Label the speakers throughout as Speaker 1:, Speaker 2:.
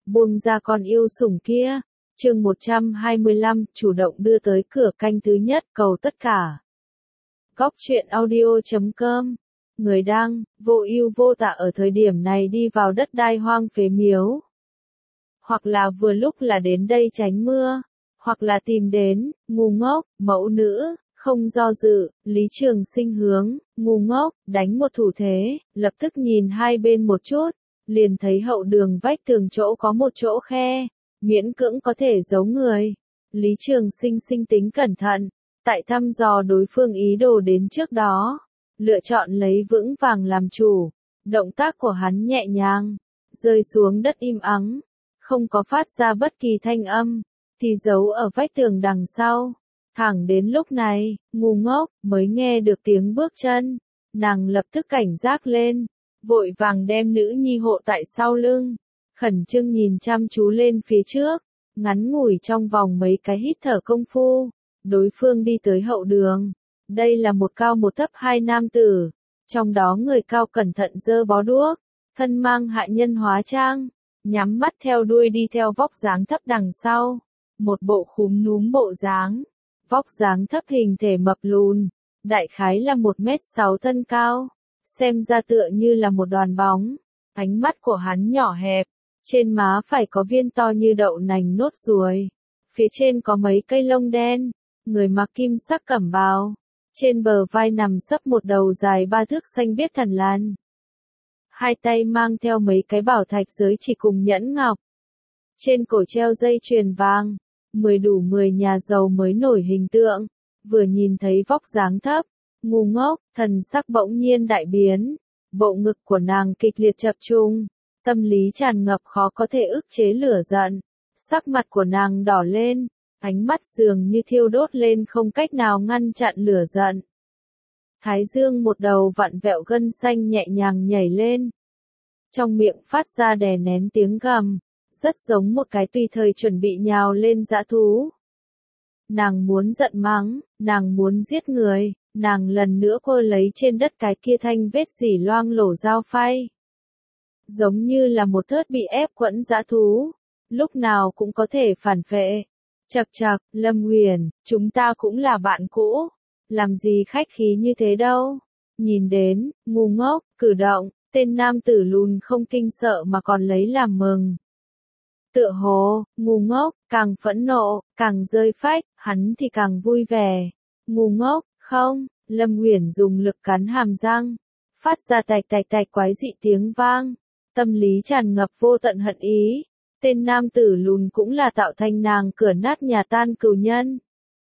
Speaker 1: buông ra con yêu sủng kia. Chương 125, chủ động đưa tới cửa canh thứ nhất, cầu tất cả. Góc truyện audio.com. Người đăng, vô ưu vô tả ở thời điểm này đi vào đất đai hoang phế miếu. Hoặc là vừa lúc là đến đây tránh mưa, hoặc là tìm đến, ngu ngốc, mẫu nữ, không do dự, Lý Trường Sinh hướng, ngu ngốc, đánh một thủ thế, lập tức nhìn hai bên một chút, liền thấy hậu đường vách tường chỗ có một chỗ khe, miễn cưỡng có thể giấu người. Lý Trường Sinh sinh tính cẩn thận, tại thăm dò đối phương ý đồ đến trước đó, lựa chọn lấy vững vàng làm chủ, động tác của hắn nhẹ nhàng, rơi xuống đất im ắng, không có phát ra bất kỳ thanh âm, thì giấu ở vách tường đằng sau. Thẳng đến lúc này, ngu ngốc, mới nghe được tiếng bước chân, nàng lập tức cảnh giác lên, vội vàng đem nữ nhi hộ tại sau lưng, khẩn trương nhìn chăm chú lên phía trước, ngắn ngủi trong vòng mấy cái hít thở công phu, đối phương đi tới hậu đường. Đây là một cao một thấp hai nam tử, trong đó người cao cẩn thận giơ bó đuốc, thân mang hạ nhân hóa trang, nhắm mắt theo đuôi đi theo vóc dáng thấp đằng sau, một bộ khúm núm bộ dáng, vóc dáng thấp hình thể mập lùn, đại khái là 1m6 thân cao, xem ra tựa như là một đoàn bóng, ánh mắt của hắn nhỏ hẹp, trên má phải có viên to như đậu nành nốt ruồi, phía trên có mấy cây lông đen, người mặc kim sắc cẩm bào, trên bờ vai nằm sấp một đầu dài 3 thước xanh biếc thần lan. Hai tay mang theo mấy cái bảo thạch giới chỉ cùng nhẫn ngọc. Trên cổ treo dây chuyền vàng, 10 đủ 10 nhà giàu mới nổi hình tượng, vừa nhìn thấy vóc dáng thấp, ngu ngốc, thần sắc bỗng nhiên đại biến, bộ ngực của nàng kịch liệt chập trung, tâm lý tràn ngập khó có thể ức chế lửa giận, sắc mặt của nàng đỏ lên, ánh mắt dường như thiêu đốt lên không cách nào ngăn chặn lửa giận. Thái dương một đầu vặn vẹo gân xanh nhẹ nhàng nhảy lên. Trong miệng phát ra đè nén tiếng gầm, rất giống một cái tùy thời chuẩn bị nhào lên dã thú. Nàng muốn giận mắng, nàng muốn giết người, nàng lần nữa cô lấy trên đất cái kia thanh vết dỉ loang lổ dao phay. Giống như là một thớt bị ép quẫn dã thú, lúc nào cũng có thể phản phệ. Chậc chậc, Lâm Huyền, chúng ta cũng là bạn cũ, làm gì khách khí như thế đâu. Nhìn đến, ngu ngốc, cử động, tên nam tử lùn không kinh sợ mà còn lấy làm mừng. Tựa hồ, ngu ngốc, càng phẫn nộ, càng rơi phách, hắn thì càng vui vẻ. Ngu ngốc, không, Lâm Huyền dùng lực cắn hàm răng, phát ra tạch tạch tạch quái dị tiếng vang, tâm lý tràn ngập vô tận hận ý. Tên nam tử lùn cũng là tạo thành nàng cửa nát nhà tan cừu nhân.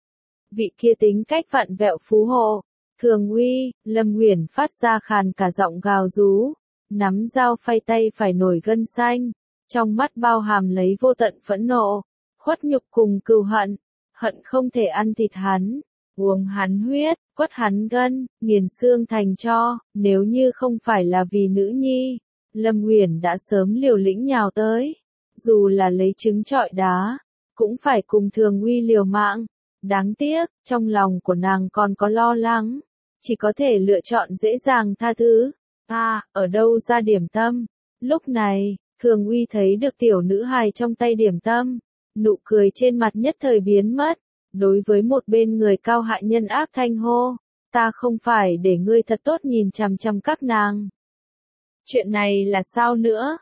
Speaker 1: Vị kia tính cách vặn vẹo phú hộ, thường uy, Lâm Huyền phát ra khàn cả giọng gào rú, nắm dao phay tay phải nổi gân xanh, trong mắt bao hàm lấy vô tận phẫn nộ, khuất nhục cùng cừu hận, hận không thể ăn thịt hắn, uống hắn huyết, quất hắn gân, nghiền xương thành tro, nếu như không phải là vì nữ nhi, Lâm Huyền đã sớm liều lĩnh nhào tới. Dù là lấy trứng trọi đá, cũng phải cùng thường uy liều mạng. Đáng tiếc, trong lòng của nàng còn có lo lắng, chỉ có thể lựa chọn dễ dàng tha thứ. Ở đâu ra điểm tâm? Lúc này, thường uy thấy được tiểu nữ hài trong tay điểm tâm, nụ cười trên mặt nhất thời biến mất. Đối với một bên người cao hạ nhân ác thanh hô, ta không phải để ngươi thật tốt nhìn chằm chằm các nàng. Chuyện này là sao nữa?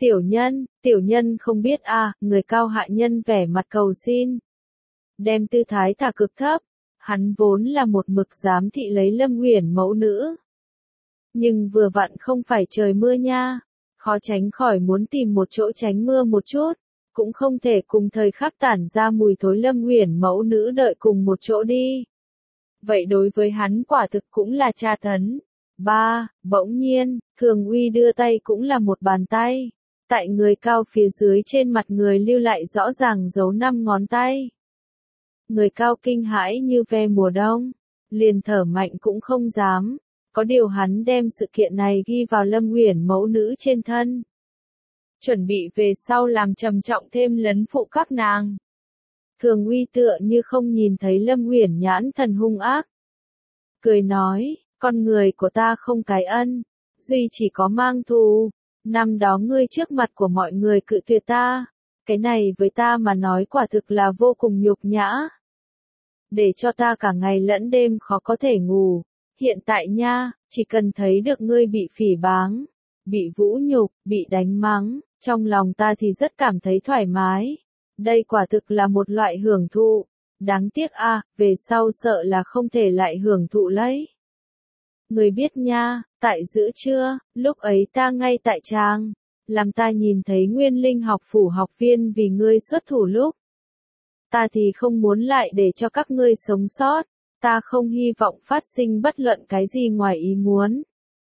Speaker 1: Tiểu nhân không biết người cao hạ nhân vẻ mặt cầu xin. Đem tư thái thả cực thấp, hắn vốn là một mực giám thị lấy Lâm Huyền mẫu nữ. Nhưng vừa vặn không phải trời mưa nha, khó tránh khỏi muốn tìm một chỗ tránh mưa một chút, cũng không thể cùng thời khắc tản ra mùi thối Lâm Huyền mẫu nữ đợi cùng một chỗ đi. Vậy đối với hắn quả thực cũng là tra tấn. Bỗng nhiên, thường uy đưa tay cũng là một bàn tay. Tại người cao phía dưới trên mặt người lưu lại rõ ràng dấu 5 ngón tay. Người cao kinh hãi như ve mùa đông, liền thở mạnh cũng không dám, có điều hắn đem sự kiện này ghi vào Lâm Huyền mẫu nữ trên thân. Chuẩn bị về sau làm trầm trọng thêm lấn phụ các nàng. Thường uy tựa như không nhìn thấy Lâm Huyền nhãn thần hung ác. Cười nói, con người của ta không cái ân, duy chỉ có mang thù. Năm đó ngươi trước mặt của mọi người cự tuyệt ta, cái này với ta mà nói quả thực là vô cùng nhục nhã. Để cho ta cả ngày lẫn đêm khó có thể ngủ. Hiện tại nha, chỉ cần thấy được ngươi bị phỉ báng, bị vũ nhục, bị đánh mắng, trong lòng ta thì rất cảm thấy thoải mái. Đây quả thực là một loại hưởng thụ. Đáng tiếc a, về sau sợ là không thể lại hưởng thụ lấy. Người biết nha, tại giữa trưa, lúc ấy ta ngay tại trang, làm ta nhìn thấy Nguyên Linh học phủ học viên vì ngươi xuất thủ lúc. Ta thì không muốn lại để cho các ngươi sống sót, ta không hy vọng phát sinh bất luận cái gì ngoài ý muốn.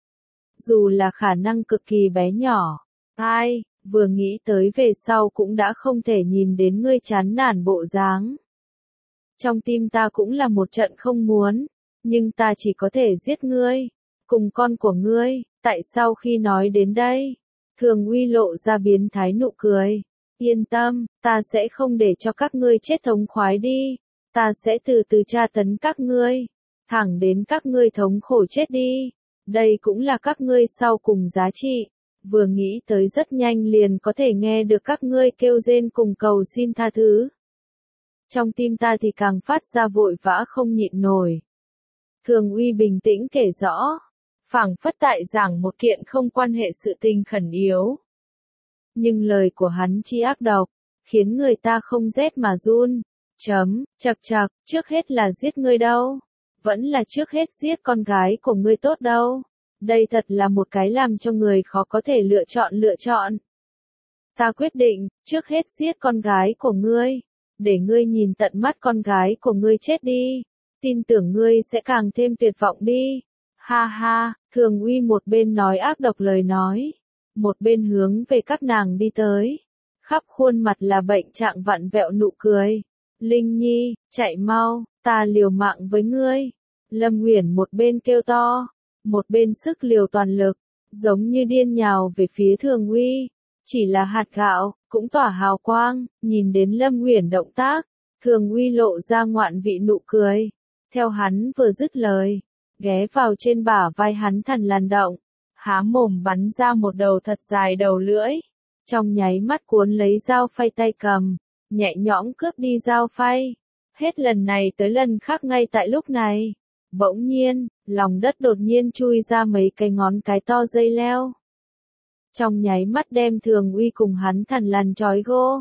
Speaker 1: Dù là khả năng cực kỳ bé nhỏ, ai, vừa nghĩ tới về sau cũng đã không thể nhìn đến ngươi chán nản bộ dáng. Trong tim ta cũng là một trận không muốn, nhưng ta chỉ có thể giết ngươi, cùng con của ngươi. Tại sao khi nói đến đây, Thường Uy lộ ra biến thái nụ cười. Yên tâm, ta sẽ không để cho các ngươi chết thống khoái đi, ta sẽ từ từ tra tấn các ngươi, thẳng đến các ngươi thống khổ chết đi. Đây cũng là các ngươi sau cùng giá trị. Vừa nghĩ tới rất nhanh liền có thể nghe được các ngươi kêu rên cùng cầu xin tha thứ. Trong tim ta thì càng phát ra vội vã không nhịn nổi. Thường Uy bình tĩnh kể rõ, phảng phất tại giảng một kiện không quan hệ sự tình khẩn yếu. Nhưng lời của hắn chi ác độc, khiến người ta không rét mà run. Chật, trước hết là giết ngươi đâu. Vẫn là trước hết giết con gái của ngươi tốt đâu. Đây thật là một cái làm cho người khó có thể lựa chọn. Ta quyết định, trước hết giết con gái của ngươi. Để ngươi nhìn tận mắt con gái của ngươi chết đi. Tin tưởng ngươi sẽ càng thêm tuyệt vọng đi. Ha ha, Thường Uy một bên nói ác độc lời nói, một bên hướng về các nàng đi tới. Khắp khuôn mặt là bệnh trạng vặn vẹo nụ cười. Linh Nhi, chạy mau, ta liều mạng với ngươi. Lâm Uyển một bên kêu to, một bên sức liều toàn lực, giống như điên nhào về phía Thường Uy. Chỉ là hạt gạo, cũng tỏa hào quang, nhìn đến Lâm Uyển động tác, Thường Uy lộ ra ngoạn vị nụ cười. Theo hắn vừa dứt lời, ghé vào trên bả vai hắn thằn lằn động, há mồm bắn ra một đầu thật dài đầu lưỡi. Trong nháy mắt cuốn lấy dao phay tay cầm, nhẹ nhõm cướp đi dao phay. Hết lần này tới lần khác ngay tại lúc này, bỗng nhiên, lòng đất đột nhiên chui ra mấy cái ngón cái to dây leo. Trong nháy mắt đem Thường Uy cùng hắn thằn lằn trói gô.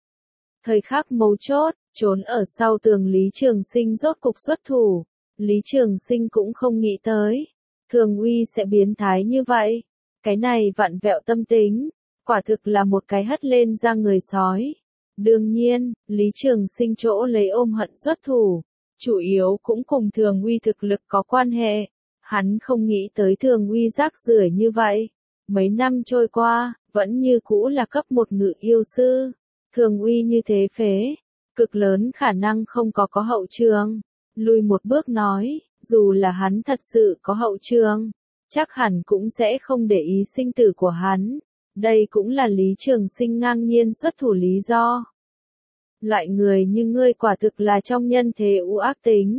Speaker 1: Thời khắc mấu chốt, trốn ở sau tường Lý Trường Sinh rốt cục xuất thủ. Lý Trường Sinh cũng không nghĩ tới, Thường Uy sẽ biến thái như vậy. Cái này vặn vẹo tâm tính, quả thực là một cái hất lên ra người sói. Đương nhiên, Lý Trường Sinh chỗ lấy ôm hận xuất thủ, chủ yếu cũng cùng Thường Uy thực lực có quan hệ. Hắn không nghĩ tới Thường Uy rác rưởi như vậy. Mấy năm trôi qua, vẫn như cũ là cấp một ngự yêu sư. Thường Uy như thế phế, cực lớn khả năng không có hậu trường. Lùi một bước nói, dù là hắn thật sự có hậu trường, chắc hẳn cũng sẽ không để ý sinh tử của hắn. Đây cũng là Lý Trường Sinh ngang nhiên xuất thủ lý do. Loại người như ngươi quả thực là trong nhân thế u ác tính.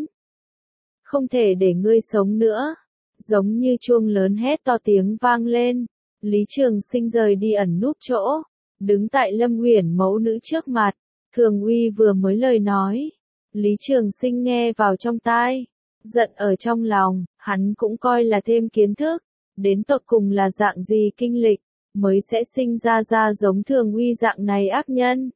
Speaker 1: Không thể để ngươi sống nữa. Giống như chuông lớn hét to tiếng vang lên. Lý Trường Sinh rời đi ẩn núp chỗ, đứng tại Lâm Uyển mẫu nữ trước mặt. Thường Uy vừa mới lời nói, Lý Trường Sinh nghe vào trong tai, giận ở trong lòng, hắn cũng coi là thêm kiến thức, đến tột cùng là dạng gì kinh lịch, mới sẽ sinh ra giống Thường Uy dạng này ác nhân.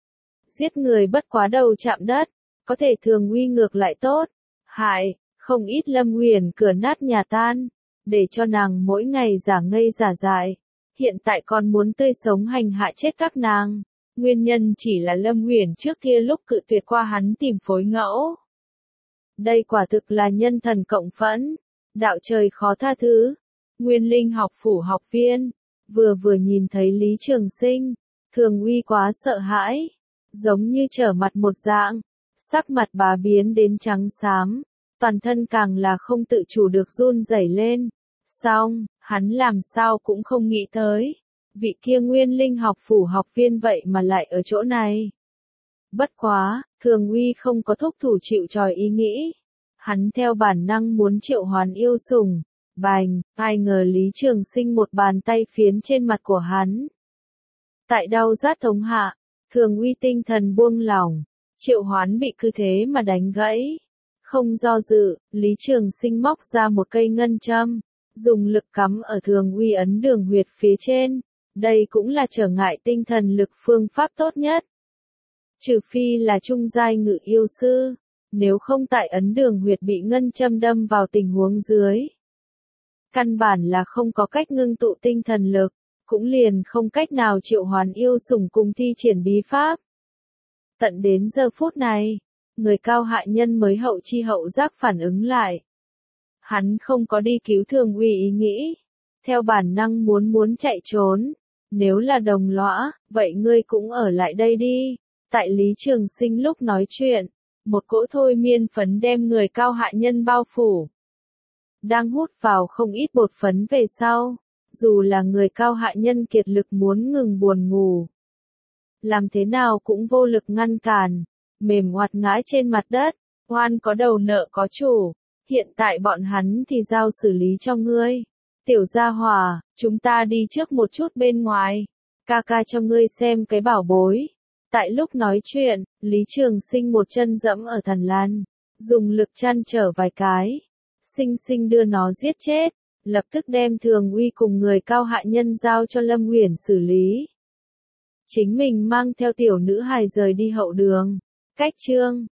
Speaker 1: Giết người bất quá đầu chạm đất, có thể Thường Uy ngược lại tốt, hại, không ít Lâm Uyển cửa nát nhà tan, để cho nàng mỗi ngày giả ngây giả dại, hiện tại còn muốn tươi sống hành hạ chết các nàng. Nguyên nhân chỉ là Lâm Uyển trước kia lúc cự tuyệt qua hắn tìm phối ngẫu. Đây quả thực là nhân thần cộng phẫn, đạo trời khó tha thứ. Nguyên Linh học phủ học viên, vừa nhìn thấy Lý Trường Sinh, Thường Uy quá sợ hãi, giống như trở mặt một dạng, sắc mặt bà biến đến trắng xám, toàn thân càng là không tự chủ được run rẩy lên. Xong, hắn làm sao cũng không nghĩ tới. Vị kia Nguyên Linh học phủ học viên vậy mà lại ở chỗ này. Bất quá, Thường Uy không có thúc thủ chịu trói ý nghĩ. Hắn theo bản năng muốn triệu hoán yêu sủng, bành, ai ngờ Lý Trường Sinh một bàn tay phiến trên mặt của hắn. Tại đau rát thống hạ, Thường Uy tinh thần buông lỏng, Triệu Hoán bị cứ thế mà đánh gãy. Không do dự, Lý Trường Sinh móc ra một cây ngân châm, dùng lực cắm ở Thường Uy ấn đường huyệt phía trên. Đây cũng là trở ngại tinh thần lực phương pháp tốt nhất. Trừ phi là trung giai ngự yêu sư, nếu không tại ấn đường huyệt bị ngân châm đâm vào tình huống dưới. Căn bản là không có cách ngưng tụ tinh thần lực, cũng liền không cách nào triệu hoán yêu sủng cùng thi triển bí pháp. Tận đến giờ phút này, người cao hạ nhân mới hậu chi hậu giác phản ứng lại. Hắn không có đi cứu Thường Uy ý nghĩ, theo bản năng muốn chạy trốn. Nếu là đồng lõa, vậy ngươi cũng ở lại đây đi. Tại Lý Trường Sinh lúc nói chuyện, một cỗ thôi miên phấn đem người cao hạ nhân bao phủ. Đang hút vào không ít bột phấn về sau, dù là người cao hạ nhân kiệt lực muốn ngừng buồn ngủ. Làm thế nào cũng vô lực ngăn cản, mềm oặt ngã trên mặt đất, oan có đầu nợ có chủ, hiện tại bọn hắn thì giao xử lý cho ngươi. Tiểu gia hỏa, chúng ta đi trước một chút bên ngoài, ca ca cho ngươi xem cái bảo bối. Tại lúc nói chuyện, Lý Trường Sinh một chân dẫm ở thần lan, dùng lực chăn trở vài cái, xinh xinh đưa nó giết chết, lập tức đem Thường Uy cùng người cao hạ nhân giao cho Lâm Uyển xử lý. Chính mình mang theo tiểu nữ hài rời đi hậu đường. Cách chương